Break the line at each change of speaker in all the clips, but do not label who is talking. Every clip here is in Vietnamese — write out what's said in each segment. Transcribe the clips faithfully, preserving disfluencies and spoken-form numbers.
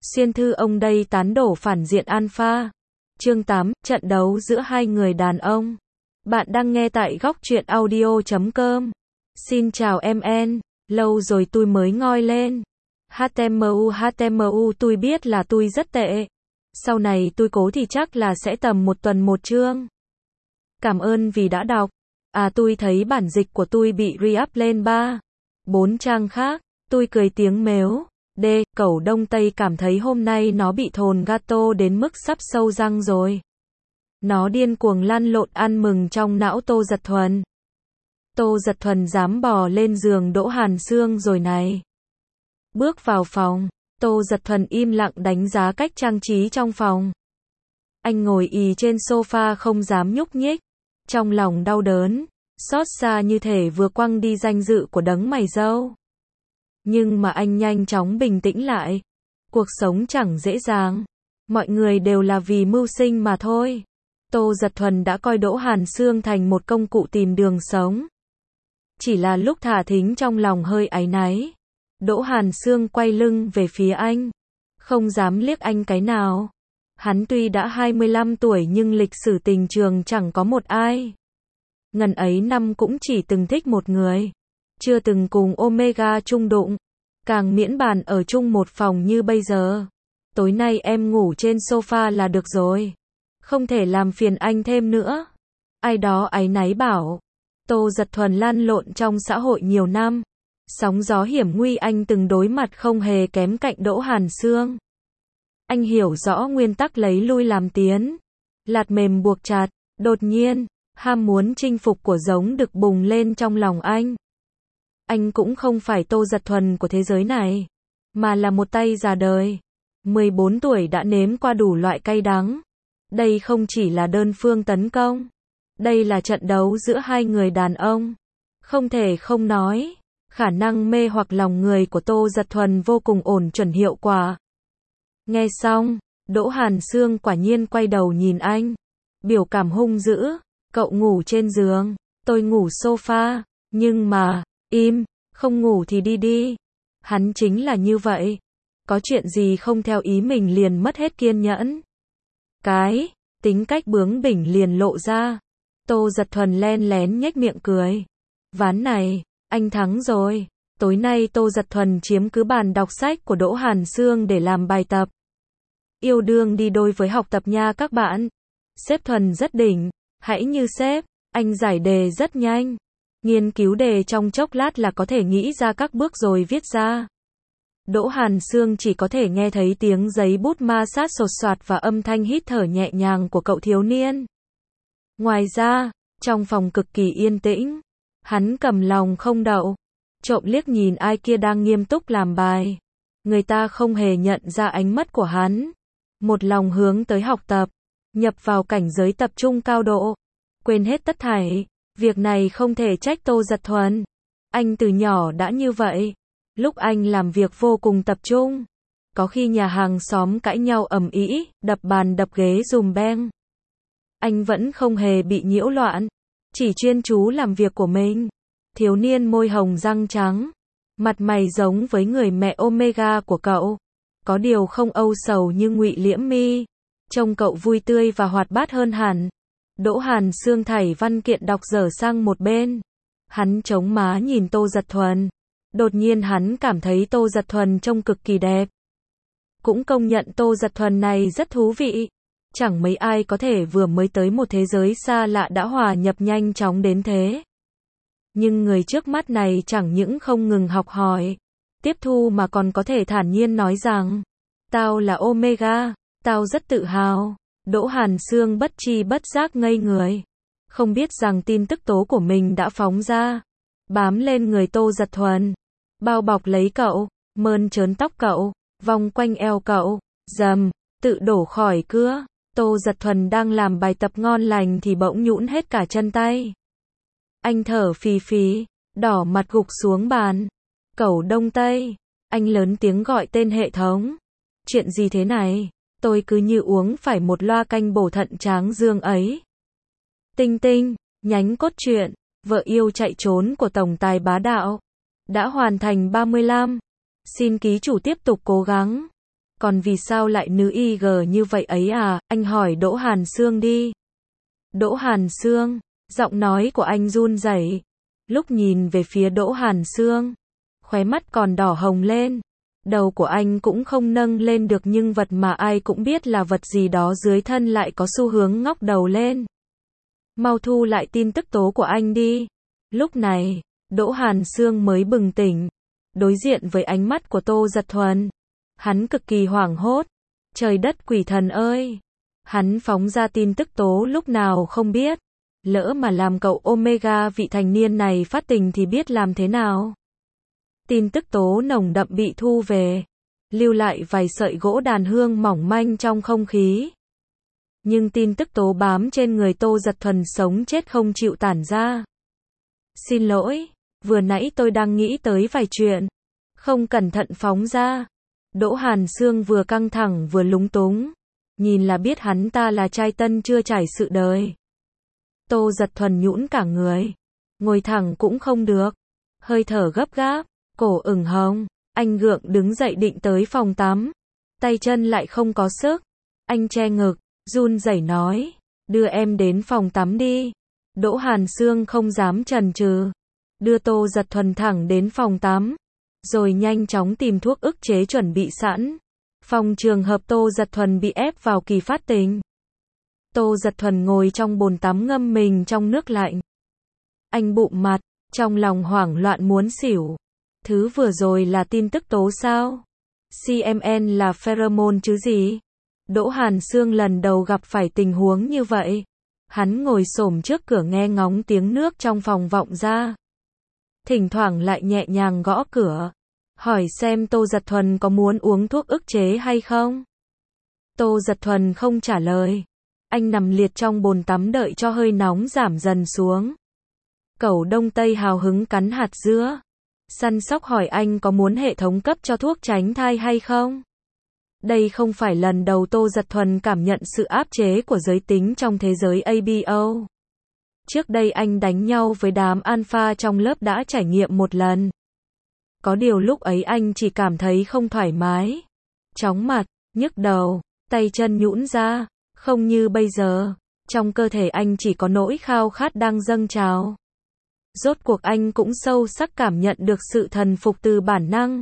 Xuyên thư ông đây tán đổ phản diện alpha. Chương tám, trận đấu giữa hai người đàn ông. Bạn đang nghe tại góc truyện audio chấm com. Xin chào em en, lâu rồi tôi mới ngoi lên. hát em u hát em u tôi biết là tôi rất tệ. Sau này tôi cố thì chắc là sẽ tầm một tuần một chương. Cảm ơn vì đã đọc. À tôi thấy bản dịch của tôi bị re-up lên ba, bốn trang khác. Tôi cười tiếng mếu. D, cẩu Đông Tây cảm thấy hôm nay nó bị thồn gato đến mức sắp sâu răng rồi. Nó điên cuồng lăn lộn ăn mừng trong não Tô Dật Thuần. Tô Dật Thuần dám bò lên giường Đỗ Hàn Sương rồi này. Bước vào phòng, Tô Dật Thuần im lặng đánh giá cách trang trí trong phòng. Anh ngồi ì trên sofa không dám nhúc nhích. Trong lòng đau đớn, xót xa như thể vừa quăng đi danh dự của đấng mày râu. Nhưng mà anh nhanh chóng bình tĩnh lại. Cuộc sống chẳng dễ dàng. Mọi người đều là vì mưu sinh mà thôi. Tô Dật Thuần đã coi Đỗ Hàn Sương thành một công cụ tìm đường sống. Chỉ là lúc thả thính trong lòng hơi áy náy. Đỗ Hàn Sương quay lưng về phía anh. Không dám liếc anh cái nào. Hắn tuy đã hai mươi lăm tuổi nhưng lịch sử tình trường chẳng có một ai. Ngần ấy năm cũng chỉ từng thích một người. Chưa từng cùng Omega chung đụng. Càng miễn bàn ở chung một phòng như bây giờ. Tối nay em ngủ trên sofa là được rồi. Không thể làm phiền anh thêm nữa. Ai đó áy náy bảo. Tô Dật Thuần lăn lộn trong xã hội nhiều năm. Sóng gió hiểm nguy anh từng đối mặt không hề kém cạnh Đỗ Hàn Sương. Anh hiểu rõ nguyên tắc lấy lui làm tiến. Lạt mềm buộc chặt. Đột nhiên, ham muốn chinh phục của giống đực bùng lên trong lòng anh. Anh cũng không phải Tô Dật Thuần của thế giới này, mà là một tay già đời. mười bốn tuổi đã nếm qua đủ loại cay đắng. Đây không chỉ là đơn phương tấn công. Đây là trận đấu giữa hai người đàn ông. Không thể không nói, khả năng mê hoặc lòng người của Tô Dật Thuần vô cùng ổn chuẩn hiệu quả. Nghe xong, Đỗ Hàn Sương quả nhiên quay đầu nhìn anh. Biểu cảm hung dữ, cậu ngủ trên giường, tôi ngủ sofa, nhưng mà... Im, không ngủ thì đi đi. Hắn chính là như vậy. Có chuyện gì không theo ý mình liền mất hết kiên nhẫn. Cái, tính cách bướng bỉnh liền lộ ra. Tô Dật Thuần len lén nhếch miệng cười. Ván này, anh thắng rồi. Tối nay Tô Dật Thuần chiếm cứ bàn đọc sách của Đỗ Hàn Sương để làm bài tập. Yêu đương đi đôi với học tập nha các bạn. Sếp Thuần rất đỉnh. Hãy như sếp, anh giải đề rất nhanh. Nghiên cứu đề trong chốc lát là có thể nghĩ ra các bước rồi viết ra. Đỗ Hàn Sương chỉ có thể nghe thấy tiếng giấy bút ma sát sột soạt và âm thanh hít thở nhẹ nhàng của cậu thiếu niên. Ngoài ra, trong phòng cực kỳ yên tĩnh, hắn cầm lòng không đậu, trộm liếc nhìn ai kia đang nghiêm túc làm bài. Người ta không hề nhận ra ánh mắt của hắn. Một lòng hướng tới học tập, nhập vào cảnh giới tập trung cao độ, quên hết tất thảy. Việc này không thể trách Tô Dật Thuần. Anh từ nhỏ đã như vậy. Lúc anh làm việc vô cùng tập trung. Có khi nhà hàng xóm cãi nhau ầm ĩ, đập bàn đập ghế dùm beng. Anh vẫn không hề bị nhiễu loạn. Chỉ chuyên chú làm việc của mình. Thiếu niên môi hồng răng trắng. Mặt mày giống với người mẹ Omega của cậu. Có điều không âu sầu như Ngụy Liễm My. Trông cậu vui tươi và hoạt bát hơn hẳn. Đỗ Hàn Sương thảy văn kiện đọc dở sang một bên. Hắn chống má nhìn Tô Dật Thuần. Đột nhiên hắn cảm thấy Tô Dật Thuần trông cực kỳ đẹp. Cũng công nhận Tô Dật Thuần này rất thú vị. Chẳng mấy ai có thể vừa mới tới một thế giới xa lạ đã hòa nhập nhanh chóng đến thế. Nhưng người trước mắt này chẳng những không ngừng học hỏi, tiếp thu mà còn có thể thản nhiên nói rằng, tao là Omega, tao rất tự hào. Đỗ Hàn Sương bất tri bất giác ngây người. Không biết rằng tin tức tố của mình đã phóng ra. Bám lên người Tô Dật Thuần. Bao bọc lấy cậu, mơn trớn tóc cậu, vòng quanh eo cậu, dầm, tự đổ khỏi cưa. Tô Dật Thuần đang làm bài tập ngon lành thì bỗng nhũn hết cả chân tay. Anh thở phì phì, đỏ mặt gục xuống bàn. Cẩu Đông Tây. Anh lớn tiếng gọi tên hệ thống. Chuyện gì thế này? Tôi cứ như uống phải một loa canh bổ thận tráng dương ấy. Tinh tinh, nhánh cốt truyện, vợ yêu chạy trốn của tổng tài bá đạo. Đã hoàn thành ba mươi lăm. Xin ký chủ tiếp tục cố gắng. Còn vì sao lại nữ i giê như vậy ấy à, anh hỏi Đỗ Hàn Sương đi. Đỗ Hàn Sương, giọng nói của anh run rẩy. Lúc nhìn về phía Đỗ Hàn Sương, khóe mắt còn đỏ hồng lên. Đầu của anh cũng không nâng lên được nhưng vật mà ai cũng biết là vật gì đó dưới thân lại có xu hướng ngóc đầu lên. Mau thu lại tin tức tố của anh đi. Lúc này, Đỗ Hàn Sương mới bừng tỉnh. Đối diện với ánh mắt của Tô Dật Thuần, hắn cực kỳ hoảng hốt. Trời đất quỷ thần ơi! Hắn phóng ra tin tức tố lúc nào không biết. Lỡ mà làm cậu Omega vị thành niên này phát tình thì biết làm thế nào? Tin tức tố nồng đậm bị thu về, lưu lại vài sợi gỗ đàn hương mỏng manh trong không khí. Nhưng tin tức tố bám trên người Tô Dật Thuần sống chết không chịu tản ra. Xin lỗi, vừa nãy tôi đang nghĩ tới vài chuyện, không cẩn thận phóng ra. Đỗ Hàn Sương vừa căng thẳng vừa lúng túng, nhìn là biết hắn ta là trai tân chưa trải sự đời. Tô Dật Thuần nhũn cả người, ngồi thẳng cũng không được, hơi thở gấp gáp, cổ ửng hồng. Anh gượng đứng dậy định tới phòng tắm, tay chân lại không có sức. Anh che ngực, run rẩy nói, đưa em đến phòng tắm đi. Đỗ Hàn Sương không dám chần chừ, đưa Tô Dật Thuần thẳng đến phòng tắm, rồi nhanh chóng tìm thuốc ức chế chuẩn bị sẵn, phòng trường hợp Tô Dật Thuần bị ép vào kỳ phát tình. Tô Dật Thuần ngồi trong bồn tắm ngâm mình trong nước lạnh. Anh bụm mặt, trong lòng hoảng loạn muốn xỉu. Thứ vừa rồi là tin tức tố sao? xê em en là pheromone chứ gì? Đỗ Hàn Sương lần đầu gặp phải tình huống như vậy. Hắn ngồi xổm trước cửa nghe ngóng tiếng nước trong phòng vọng ra. Thỉnh thoảng lại nhẹ nhàng gõ cửa, hỏi xem Tô Dật Thuần có muốn uống thuốc ức chế hay không. Tô Dật Thuần không trả lời. Anh nằm liệt trong bồn tắm đợi cho hơi nóng giảm dần xuống. Cẩu Đông Tây hào hứng cắn hạt dứa, săn sóc hỏi anh có muốn hệ thống cấp cho thuốc tránh thai hay không. Đây không phải lần đầu Tô Dật Thuần cảm nhận sự áp chế của giới tính trong thế giới a bê ô. Trước đây anh đánh nhau với đám alpha trong lớp đã trải nghiệm một lần. Có điều lúc ấy anh chỉ cảm thấy không thoải mái, chóng mặt, nhức đầu, tay chân nhũn ra, không như bây giờ. Trong cơ thể anh chỉ có nỗi khao khát đang dâng trào. Rốt cuộc anh cũng sâu sắc cảm nhận được sự thần phục từ bản năng,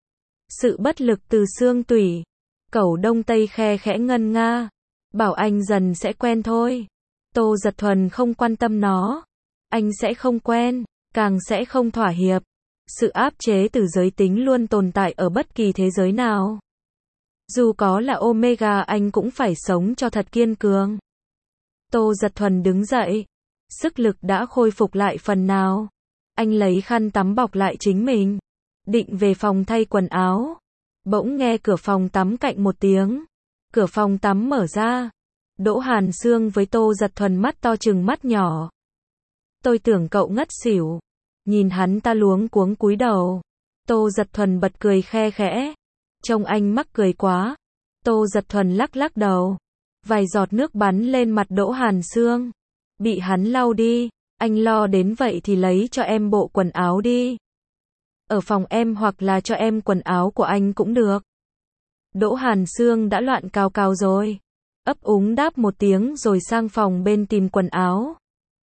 sự bất lực từ xương tủy. Cẩu Đông Tây khe khẽ ngân nga, bảo anh dần sẽ quen thôi. Tô Dật Thuần không quan tâm nó. Anh sẽ không quen, càng sẽ không thỏa hiệp. Sự áp chế từ giới tính luôn tồn tại ở bất kỳ thế giới nào. Dù có là Omega anh cũng phải sống cho thật kiên cường. Tô Dật Thuần đứng dậy. Sức lực đã khôi phục lại phần nào. Anh lấy khăn tắm bọc lại chính mình, định về phòng thay quần áo. Bỗng nghe cửa phòng tắm cạnh một tiếng. Cửa phòng tắm mở ra. Đỗ Hàn Sương với Tô Dật Thuần mắt to chừng mắt nhỏ. Tôi tưởng cậu ngất xỉu. Nhìn hắn ta luống cuống cúi đầu. Tô Dật Thuần bật cười khe khẽ. Trông anh mắc cười quá. Tô Dật Thuần lắc lắc đầu. Vài giọt nước bắn lên mặt Đỗ Hàn Sương. Bị hắn lau đi. Anh lo đến vậy thì lấy cho em bộ quần áo đi. Ở phòng em hoặc là cho em quần áo của anh cũng được. Đỗ Hàn Sương đã loạn cào cào rồi. Ấp úng đáp một tiếng rồi sang phòng bên tìm quần áo.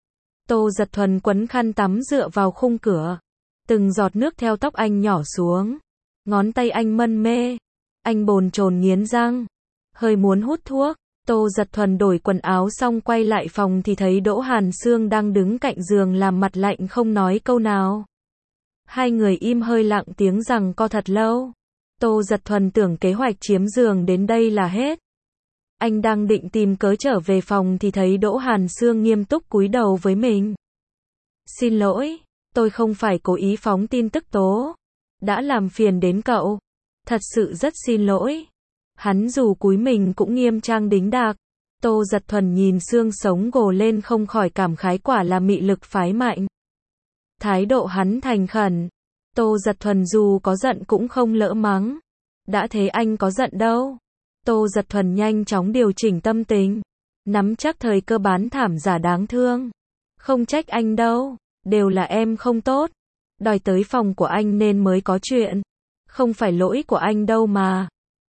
Tô Dật Thuần quấn khăn tắm dựa vào khung cửa. Từng giọt nước theo tóc anh nhỏ xuống. Ngón tay anh mân mê. Anh bồn chồn nghiến răng. Hơi muốn hút thuốc. Tô Dật Thuần đổi quần áo xong quay lại phòng thì thấy Đỗ Hàn Sương đang đứng cạnh giường làm mặt lạnh không nói câu nào. Hai người im hơi lặng tiếng rằng co thật lâu. Tô Dật Thuần tưởng kế hoạch chiếm giường đến đây là hết. Anh đang định tìm cớ trở về phòng thì thấy Đỗ Hàn Sương nghiêm túc cúi đầu với mình. Xin lỗi, tôi không phải cố ý phóng tin tức tố. Đã làm phiền đến cậu. Thật sự rất xin lỗi. Hắn dù cúi mình cũng nghiêm trang đính đạc. Tô Dật Thuần nhìn xương sống gồ lên không khỏi cảm khái quả là mị lực phái mạnh. Thái độ hắn thành khẩn. Tô Dật Thuần dù có giận cũng không lỡ mắng. Đã thế anh có giận đâu. Tô Dật Thuần nhanh chóng điều chỉnh tâm tình. Nắm chắc thời cơ bán thảm giả đáng thương. Không trách anh đâu. Đều là em không tốt. Đòi tới phòng của anh nên mới có chuyện. Không phải lỗi của anh đâu mà.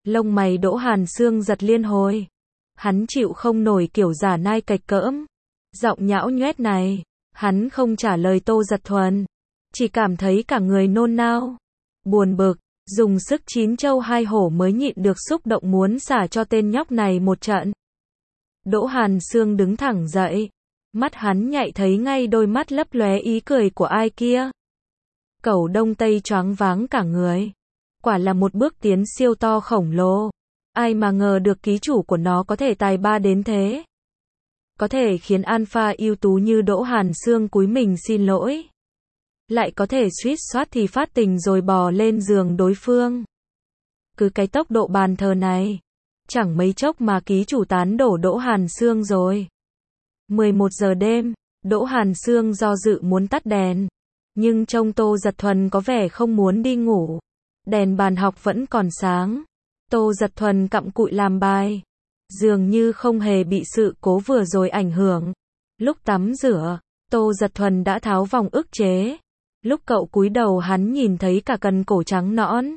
Lông mày Đỗ Hàn Sương giật liên hồi. Hắn chịu không nổi kiểu giả nai cạch cỡm, giọng nhão nhoét này. Hắn không trả lời Tô Giật Thuần, chỉ cảm thấy cả người nôn nao, buồn bực, dùng sức chín châu hai hổ mới nhịn được xúc động muốn xả cho tên nhóc này một trận. Đỗ Hàn Sương đứng thẳng dậy, mắt hắn nhạy thấy ngay đôi mắt lấp lóe ý cười của ai kia. Cẩu Đông Tây choáng váng cả người. Quả là một bước tiến siêu to khổng lồ. Ai mà ngờ được ký chủ của nó có thể tài ba đến thế. Có thể khiến alpha ưu tú như Đỗ Hàn Sương cúi mình xin lỗi. Lại có thể suýt soát thì phát tình rồi bò lên giường đối phương. Cứ cái tốc độ bàn thờ này, chẳng mấy chốc mà ký chủ tán đổ Đỗ Hàn Sương rồi. mười một giờ đêm, Đỗ Hàn Sương do dự muốn tắt đèn. Nhưng trông Tô Giật Thuần có vẻ không muốn đi ngủ. Đèn bàn học vẫn còn sáng. Tô Giật Thuần cặm cụi làm bài. Dường như không hề bị sự cố vừa rồi ảnh hưởng. Lúc tắm rửa, Tô Giật Thuần đã tháo vòng ức chế. Lúc cậu cúi đầu hắn nhìn thấy cả cần cổ trắng nõn.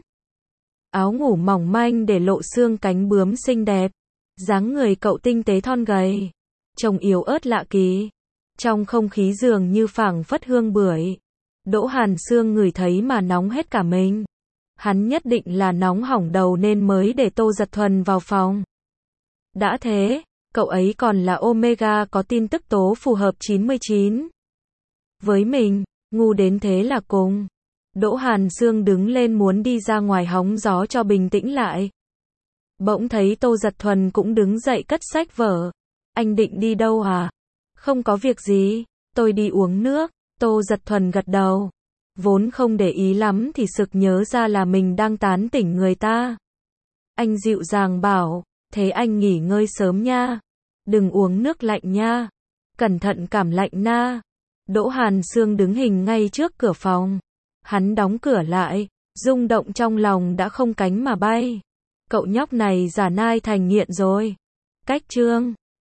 Áo ngủ mỏng manh để lộ xương cánh bướm xinh đẹp. Dáng người cậu tinh tế thon gầy, trông yếu ớt lạ kỳ. Trong không khí dường như phảng phất hương bưởi. Đỗ Hàn Sương ngửi thấy mà nóng hết cả mình. Hắn nhất định là nóng hỏng đầu nên mới để Tô Giật Thuần vào phòng. Đã thế, cậu ấy còn là Omega có tin tức tố phù hợp chín mươi chín. Với mình, ngu đến thế là cùng. Đỗ Hàn Sương đứng lên muốn đi ra ngoài hóng gió cho bình tĩnh lại. Bỗng thấy Tô Giật Thuần cũng đứng dậy cất sách vở. Anh định đi đâu à? Không có việc gì, tôi đi uống nước. Tô Giật Thuần gật đầu. Vốn không để ý lắm thì sực nhớ ra là mình đang tán tỉnh người ta. Anh dịu dàng bảo, thế anh nghỉ ngơi sớm nha. Đừng uống nước lạnh nha. Cẩn thận cảm lạnh na. Đỗ Hàn Sương đứng hình ngay trước cửa phòng. Hắn đóng cửa lại, rung động trong lòng đã không cánh mà bay. Cậu nhóc này giả nai thành nghiện rồi. Cách chương